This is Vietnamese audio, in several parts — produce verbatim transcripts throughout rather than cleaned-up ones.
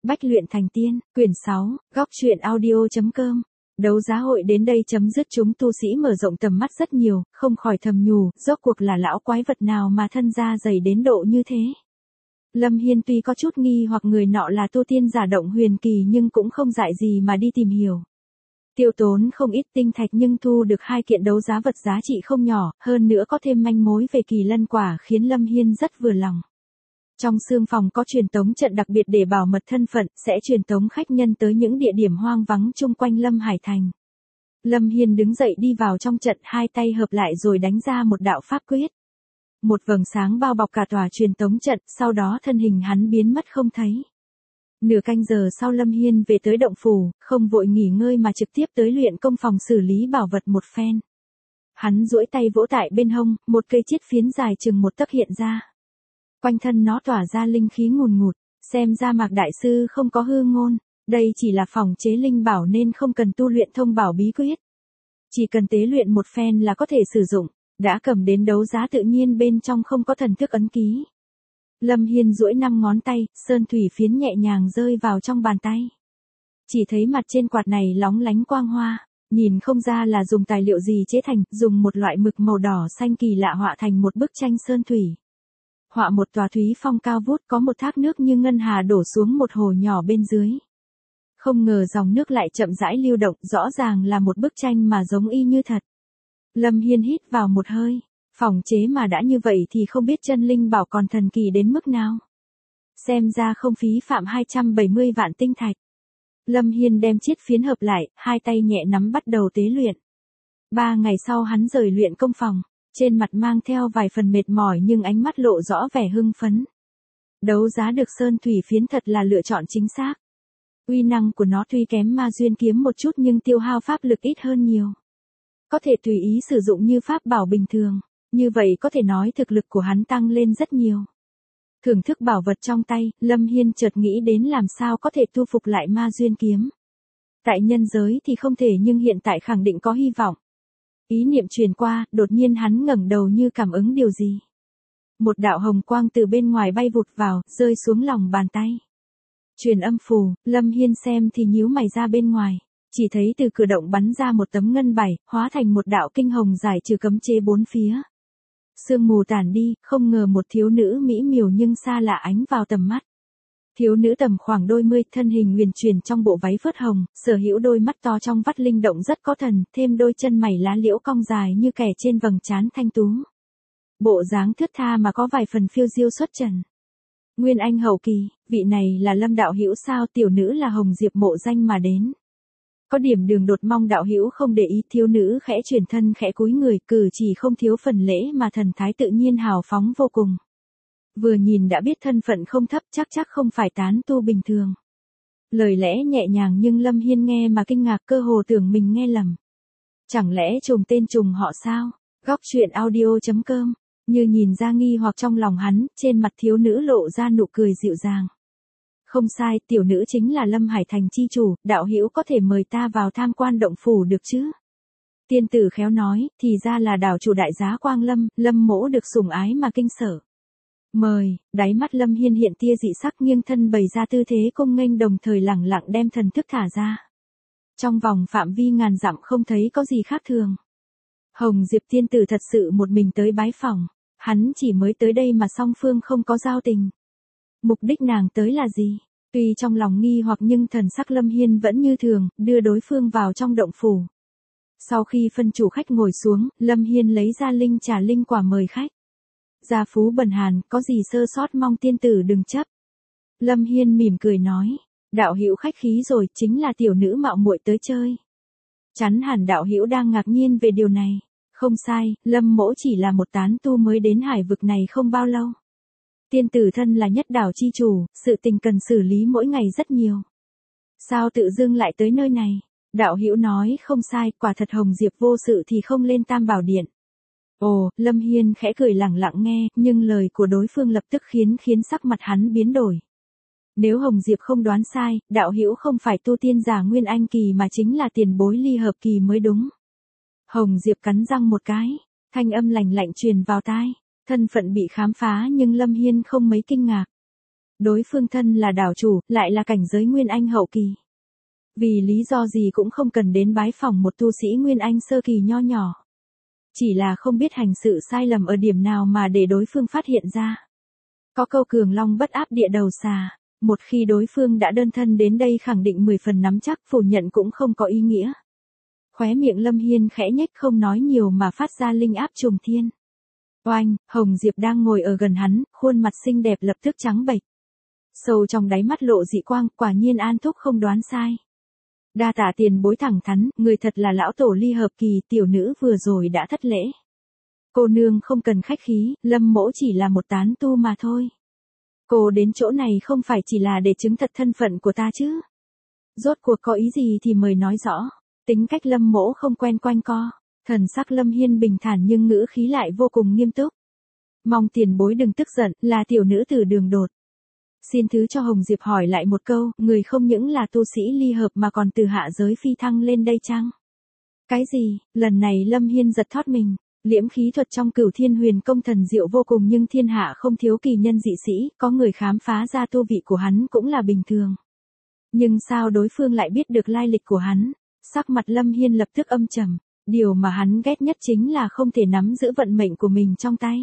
Bách luyện thành tiên, quyển sáu, góc truyện audio.com. Đấu giá hội đến đây chấm dứt, chúng tu sĩ mở rộng tầm mắt rất nhiều, không khỏi thầm nhủ, rốt cuộc là lão quái vật nào mà thân da dày đến độ như thế. Lâm Hiên tuy có chút nghi hoặc người nọ là tu tiên giả động huyền kỳ nhưng cũng không dại gì mà đi tìm hiểu. Tiêu tốn không ít tinh thạch nhưng thu được hai kiện đấu giá vật giá trị không nhỏ, hơn nữa có thêm manh mối về kỳ lân quả khiến Lâm Hiên rất vừa lòng. Trong xương phòng có truyền tống trận đặc biệt để bảo mật thân phận, sẽ truyền tống khách nhân tới những địa điểm hoang vắng chung quanh Lâm Hải Thành. Lâm Hiên đứng dậy đi vào trong trận, hai tay hợp lại rồi đánh ra một đạo pháp quyết. Một vầng sáng bao bọc cả tòa truyền tống trận, sau đó thân hình hắn biến mất không thấy. Nửa canh giờ sau Lâm Hiên về tới động phủ, không vội nghỉ ngơi mà trực tiếp tới luyện công phòng xử lý bảo vật một phen. Hắn duỗi tay vỗ tại bên hông, một cây chiết phiến dài chừng một tấc hiện ra. Quanh thân nó tỏa ra linh khí ngùn ngụt, xem ra Mạc Đại Sư không có hư ngôn, đây chỉ là phòng chế linh bảo nên không cần tu luyện thông bảo bí quyết. Chỉ cần tế luyện một phen là có thể sử dụng, đã cầm đến đấu giá tự nhiên bên trong không có thần thức ấn ký. Lâm Hiên duỗi năm ngón tay, sơn thủy phiến nhẹ nhàng rơi vào trong bàn tay. Chỉ thấy mặt trên quạt này lóng lánh quang hoa, nhìn không ra là dùng tài liệu gì chế thành, dùng một loại mực màu đỏ xanh kỳ lạ họa thành một bức tranh sơn thủy. Họa một tòa thúy phong cao vút, có một thác nước như ngân hà đổ xuống một hồ nhỏ bên dưới. Không ngờ dòng nước lại chậm rãi lưu động, rõ ràng là một bức tranh mà giống y như thật. Lâm Hiên hít vào một hơi, phòng chế mà đã như vậy thì không biết chân linh bảo còn thần kỳ đến mức nào. Xem ra không phí phạm hai trăm bảy mươi vạn tinh thạch. Lâm Hiên đem chiết phiến hợp lại, hai tay nhẹ nắm bắt đầu tế luyện. Ba ngày sau hắn rời luyện công phòng. Trên mặt mang theo vài phần mệt mỏi nhưng ánh mắt lộ rõ vẻ hưng phấn. Đấu giá được sơn thủy phiến thật là lựa chọn chính xác. Uy năng của nó tuy kém ma duyên kiếm một chút nhưng tiêu hao pháp lực ít hơn nhiều. Có thể tùy ý sử dụng như pháp bảo bình thường, như vậy có thể nói thực lực của hắn tăng lên rất nhiều. Thưởng thức bảo vật trong tay, Lâm Hiên chợt nghĩ đến làm sao có thể tu phục lại ma duyên kiếm. Tại nhân giới thì không thể nhưng hiện tại khẳng định có hy vọng. Ý niệm truyền qua, đột nhiên hắn ngẩng đầu như cảm ứng điều gì. Một đạo hồng quang từ bên ngoài bay vụt vào, rơi xuống lòng bàn tay. Truyền âm phù, Lâm Hiên xem thì nhíu mày ra bên ngoài, chỉ thấy từ cửa động bắn ra một tấm ngân bảy, hóa thành một đạo kinh hồng giải trừ cấm chế bốn phía. Sương mù tản đi, không ngờ một thiếu nữ mỹ miều nhưng xa lạ ánh vào tầm mắt. Thiếu nữ tầm khoảng đôi mươi, thân hình huyền chuyển trong bộ váy phớt hồng, sở hữu đôi mắt to trong vắt linh động rất có thần, thêm đôi chân mày lá liễu cong dài như kẻ trên vầng trán thanh tú. Bộ dáng thướt tha mà có vài phần phiêu diêu xuất trần. Nguyên Anh hậu kỳ, vị này là Lâm đạo hữu sao? Tiểu nữ là Hồng Diệp mộ danh mà đến. Có điểm đường đột, mong đạo hữu không để ý. Thiếu nữ khẽ chuyển thân khẽ cúi người, cử chỉ không thiếu phần lễ mà thần thái tự nhiên hào phóng vô cùng. Vừa nhìn đã biết thân phận không thấp, chắc chắc không phải tán tu bình thường. Lời lẽ nhẹ nhàng nhưng Lâm Hiên nghe mà kinh ngạc, cơ hồ tưởng mình nghe lầm. Chẳng lẽ trùng tên trùng họ sao? Góc truyện audio.com. Như nhìn ra nghi hoặc trong lòng hắn, trên mặt thiếu nữ lộ ra nụ cười dịu dàng. Không sai, tiểu nữ chính là Lâm Hải Thành chi chủ, đạo hữu có thể mời ta vào tham quan động phủ được chứ? Tiên tử khéo nói, thì ra là đảo chủ đại giá Quang Lâm, Lâm mỗ được sủng ái mà kinh sở. Mời, đáy mắt Lâm Hiên hiện tia dị sắc, nghiêng thân bày ra tư thế cung nghênh, đồng thời lẳng lặng đem thần thức thả ra. Trong vòng phạm vi ngàn dặm không thấy có gì khác thường. Hồng Diệp tiên tử thật sự một mình tới bái phỏng, hắn chỉ mới tới đây mà song phương không có giao tình. Mục đích nàng tới là gì? Tuy trong lòng nghi hoặc nhưng thần sắc Lâm Hiên vẫn như thường, đưa đối phương vào trong động phủ. Sau khi phân chủ khách ngồi xuống, Lâm Hiên lấy ra linh trà linh quả mời khách. Gia phú bần hàn, có gì sơ sót mong tiên tử đừng chấp. Lâm Hiên mỉm cười nói, đạo hữu khách khí rồi, chính là tiểu nữ mạo muội tới chơi. Chắn hẳn đạo hữu đang ngạc nhiên về điều này. Không sai, Lâm mỗ chỉ là một tán tu mới đến hải vực này không bao lâu. Tiên tử thân là nhất đảo chi chủ, sự tình cần xử lý mỗi ngày rất nhiều. Sao tự dưng lại tới nơi này? Đạo hữu nói không sai, quả thật Hồng Diệp vô sự thì không lên Tam Bảo Điện. Ồ, Lâm Hiên khẽ cười lẳng lặng nghe, nhưng lời của đối phương lập tức khiến khiến sắc mặt hắn biến đổi. Nếu Hồng Diệp không đoán sai, đạo hữu không phải tu tiên giả Nguyên Anh kỳ mà chính là tiền bối ly hợp kỳ mới đúng. Hồng Diệp cắn răng một cái, thanh âm lạnh lạnh truyền vào tai, thân phận bị khám phá nhưng Lâm Hiên không mấy kinh ngạc. Đối phương thân là đảo chủ, lại là cảnh giới Nguyên Anh hậu kỳ. Vì lý do gì cũng không cần đến bái phỏng một tu sĩ Nguyên Anh sơ kỳ nho nhỏ. Chỉ là không biết hành sự sai lầm ở điểm nào mà để đối phương phát hiện ra. Có câu cường long bất áp địa đầu xà, một khi đối phương đã đơn thân đến đây khẳng định mười phần nắm chắc, phủ nhận cũng không có ý nghĩa. Khóe miệng Lâm Hiên khẽ nhếch không nói nhiều mà phát ra linh áp trùng thiên. Oanh, Hồng Diệp đang ngồi ở gần hắn, khuôn mặt xinh đẹp lập tức trắng bệch. Sâu trong đáy mắt lộ dị quang, quả nhiên An Thúc không đoán sai. Đa tạ tiền bối thẳng thắn, người thật là lão tổ ly hợp kỳ, tiểu nữ vừa rồi đã thất lễ. Cô nương không cần khách khí, Lâm mỗ chỉ là một tán tu mà thôi. Cô đến chỗ này không phải chỉ là để chứng thật thân phận của ta chứ. Rốt cuộc có ý gì thì mời nói rõ. Tính cách Lâm mỗ không quen quanh co. Thần sắc Lâm Hiên bình thản nhưng ngữ khí lại vô cùng nghiêm túc. Mong tiền bối đừng tức giận, là tiểu nữ từ đường đột. Xin thứ cho Hồng Diệp hỏi lại một câu, người không những là tu sĩ ly hợp mà còn từ hạ giới phi thăng lên đây chăng? Cái gì? Lần này Lâm Hiên giật thót mình. Liễm khí thuật trong Cửu Thiên Huyền Công thần diệu vô cùng nhưng thiên hạ không thiếu kỳ nhân dị sĩ, có người khám phá ra tu vị của hắn cũng là bình thường. Nhưng sao đối phương lại biết được lai lịch của hắn? Sắc mặt Lâm Hiên lập tức âm trầm, điều mà hắn ghét nhất chính là không thể nắm giữ vận mệnh của mình trong tay.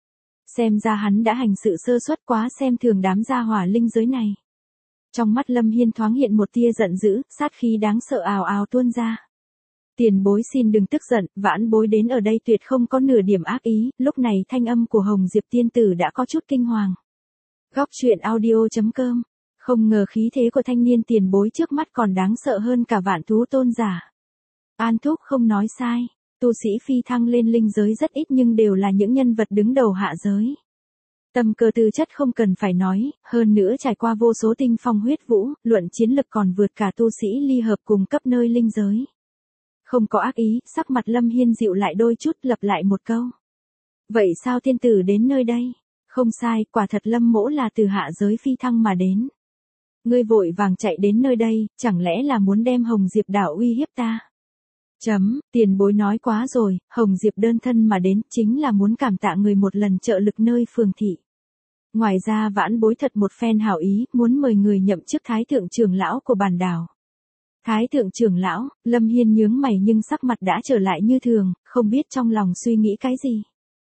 Xem ra hắn đã hành sự sơ suất quá xem thường đám gia hỏa linh giới này. Trong mắt Lâm Hiên thoáng hiện một tia giận dữ, sát khí đáng sợ ào ào tuôn ra. Tiền bối xin đừng tức giận, vãn bối đến ở đây tuyệt không có nửa điểm ác ý, lúc này thanh âm của Hồng Diệp tiên tử đã có chút kinh hoàng. Góc truyện audio chấm com. Không ngờ khí thế của thanh niên tiền bối trước mắt còn đáng sợ hơn cả vạn thú tôn giả. An Thúc không nói sai, tu sĩ phi thăng lên linh giới rất ít nhưng đều là những nhân vật đứng đầu hạ giới. Tâm cơ tư chất không cần phải nói, hơn nữa trải qua vô số tinh phong huyết vũ, luận chiến lực còn vượt cả tu sĩ ly hợp cùng cấp nơi linh giới. Không có ác ý, sắc mặt Lâm Hiên dịu lại đôi chút lặp lại một câu. Vậy sao tiên tử đến nơi đây? Không sai, quả thật Lâm mỗ là từ hạ giới phi thăng mà đến. Ngươi vội vàng chạy đến nơi đây, chẳng lẽ là muốn đem Hồng Diệp đảo uy hiếp ta? Chấm, tiền bối nói quá rồi, Hồng Diệp đơn thân mà đến chính là muốn cảm tạ người một lần trợ lực nơi phường thị. Ngoài ra vãn bối thật một phen hảo ý, muốn mời người nhậm chức thái thượng trưởng lão của bản đảo. Thái thượng trưởng lão, Lâm Hiên nhướng mày nhưng sắc mặt đã trở lại như thường, không biết trong lòng suy nghĩ cái gì.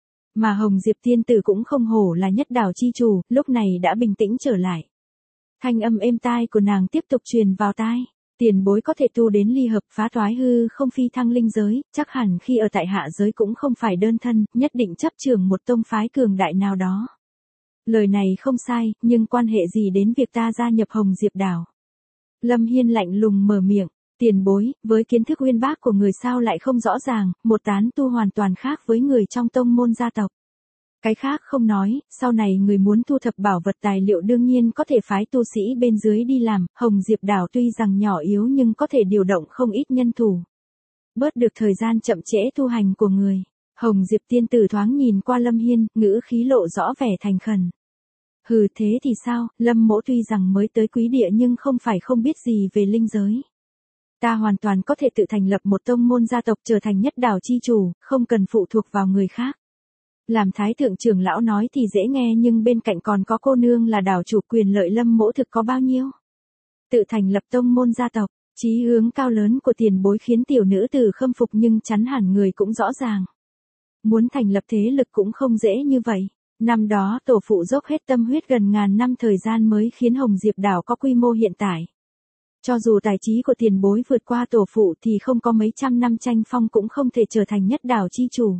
Mà Hồng Diệp tiên tử cũng không hổ là nhất đảo chi chủ, lúc này đã bình tĩnh trở lại. Thanh âm êm tai của nàng tiếp tục truyền vào tai. Tiền bối có thể tu đến ly hợp phá toái hư không phi thăng linh giới, chắc hẳn khi ở tại hạ giới cũng không phải đơn thân, nhất định chấp trường một tông phái cường đại nào đó. Lời này không sai, nhưng quan hệ gì đến việc ta gia nhập Hồng Diệp đảo? Lâm Hiên lạnh lùng mở miệng, tiền bối, với kiến thức uyên bác của người sao lại không rõ ràng, một tán tu hoàn toàn khác với người trong tông môn gia tộc. Cái khác không nói, sau này người muốn thu thập bảo vật tài liệu đương nhiên có thể phái tu sĩ bên dưới đi làm, Hồng Diệp đảo tuy rằng nhỏ yếu nhưng có thể điều động không ít nhân thủ. Bớt được thời gian chậm trễ tu hành của người. Hồng Diệp tiên tử thoáng nhìn qua Lâm Hiên, ngữ khí lộ rõ vẻ thành khẩn. Hừ thế thì sao, Lâm mỗ tuy rằng mới tới quý địa nhưng không phải không biết gì về linh giới. Ta hoàn toàn có thể tự thành lập một tông môn gia tộc trở thành nhất đảo chi chủ, không cần phụ thuộc vào người khác. Làm thái thượng trưởng lão nói thì dễ nghe nhưng bên cạnh còn có cô nương là đảo chủ, quyền lợi Lâm mỗ thực có bao nhiêu. Tự thành lập tông môn gia tộc, chí hướng cao lớn của tiền bối khiến tiểu nữ tử khâm phục nhưng chắn hẳn người cũng rõ ràng. Muốn thành lập thế lực cũng không dễ như vậy. Năm đó tổ phụ dốc hết tâm huyết gần ngàn năm thời gian mới khiến Hồng Diệp đảo có quy mô hiện tại. Cho dù tài trí của tiền bối vượt qua tổ phụ thì không có mấy trăm năm tranh phong cũng không thể trở thành nhất đảo chi chủ.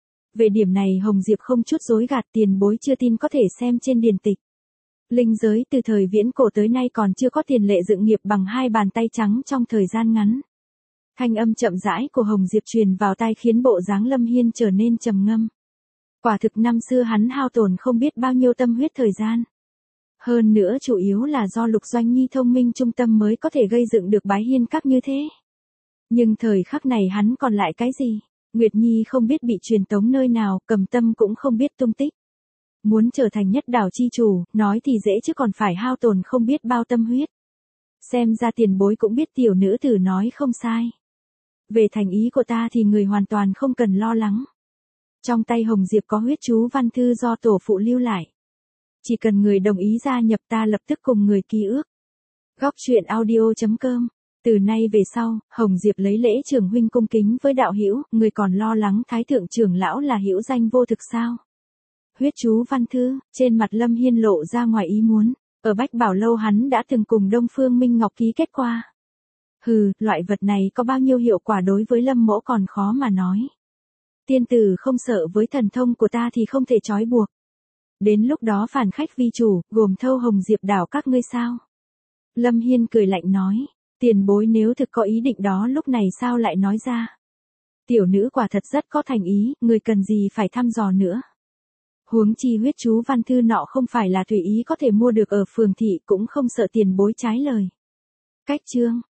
Về điểm này Hồng Diệp không chút dối gạt, tiền bối chưa tin có thể xem trên điển tịch. Linh giới từ thời viễn cổ tới nay còn chưa có tiền lệ dựng nghiệp bằng hai bàn tay trắng trong thời gian ngắn. Thanh âm chậm rãi của Hồng Diệp truyền vào tai khiến bộ dáng Lâm Hiên trở nên trầm ngâm. Quả thực năm xưa hắn hao tổn không biết bao nhiêu tâm huyết thời gian. Hơn nữa chủ yếu là do Lục Doanh Nhi thông minh trung tâm mới có thể gây dựng được Bái Hiên Các như thế. Nhưng thời khắc này hắn còn lại cái gì? Nguyệt Nhi không biết bị truyền tống nơi nào, Cầm Tâm cũng không biết tung tích. Muốn trở thành nhất đảo chi chủ, nói thì dễ chứ còn phải hao tổn không biết bao tâm huyết. Xem ra tiền bối cũng biết tiểu nữ tử nói không sai. Về thành ý của ta thì người hoàn toàn không cần lo lắng. Trong tay Hồng Diệp có huyết chú văn thư do tổ phụ lưu lại. chỉ cần người đồng ý gia nhập ta lập tức cùng người ký ước. Góc truyện audio chấm com. Từ nay về sau, Hồng Diệp lấy lễ trưởng huynh cung kính với đạo hữu, người còn lo lắng thái thượng trưởng lão là hữu danh vô thực sao? Huyết chú văn thư, trên mặt Lâm Hiên lộ ra ngoài ý muốn, ở Bách Bảo Lâu hắn đã từng cùng Đông Phương Minh Ngọc ký kết qua. Hừ, loại vật này có bao nhiêu hiệu quả đối với Lâm mỗ còn khó mà nói. Tiên tử không sợ với thần thông của ta thì không thể trói buộc. Đến lúc đó phản khách vi chủ, gồm thâu Hồng Diệp đảo các ngươi sao? Lâm Hiên cười lạnh nói, tiền bối nếu thực có ý định đó lúc này sao lại nói ra? Tiểu nữ quả thật rất có thành ý, người cần gì phải thăm dò nữa. Huống chi huyết chú văn thư nọ không phải là tùy ý có thể mua được ở phường thị, cũng không sợ tiền bối trái lời. Cách chương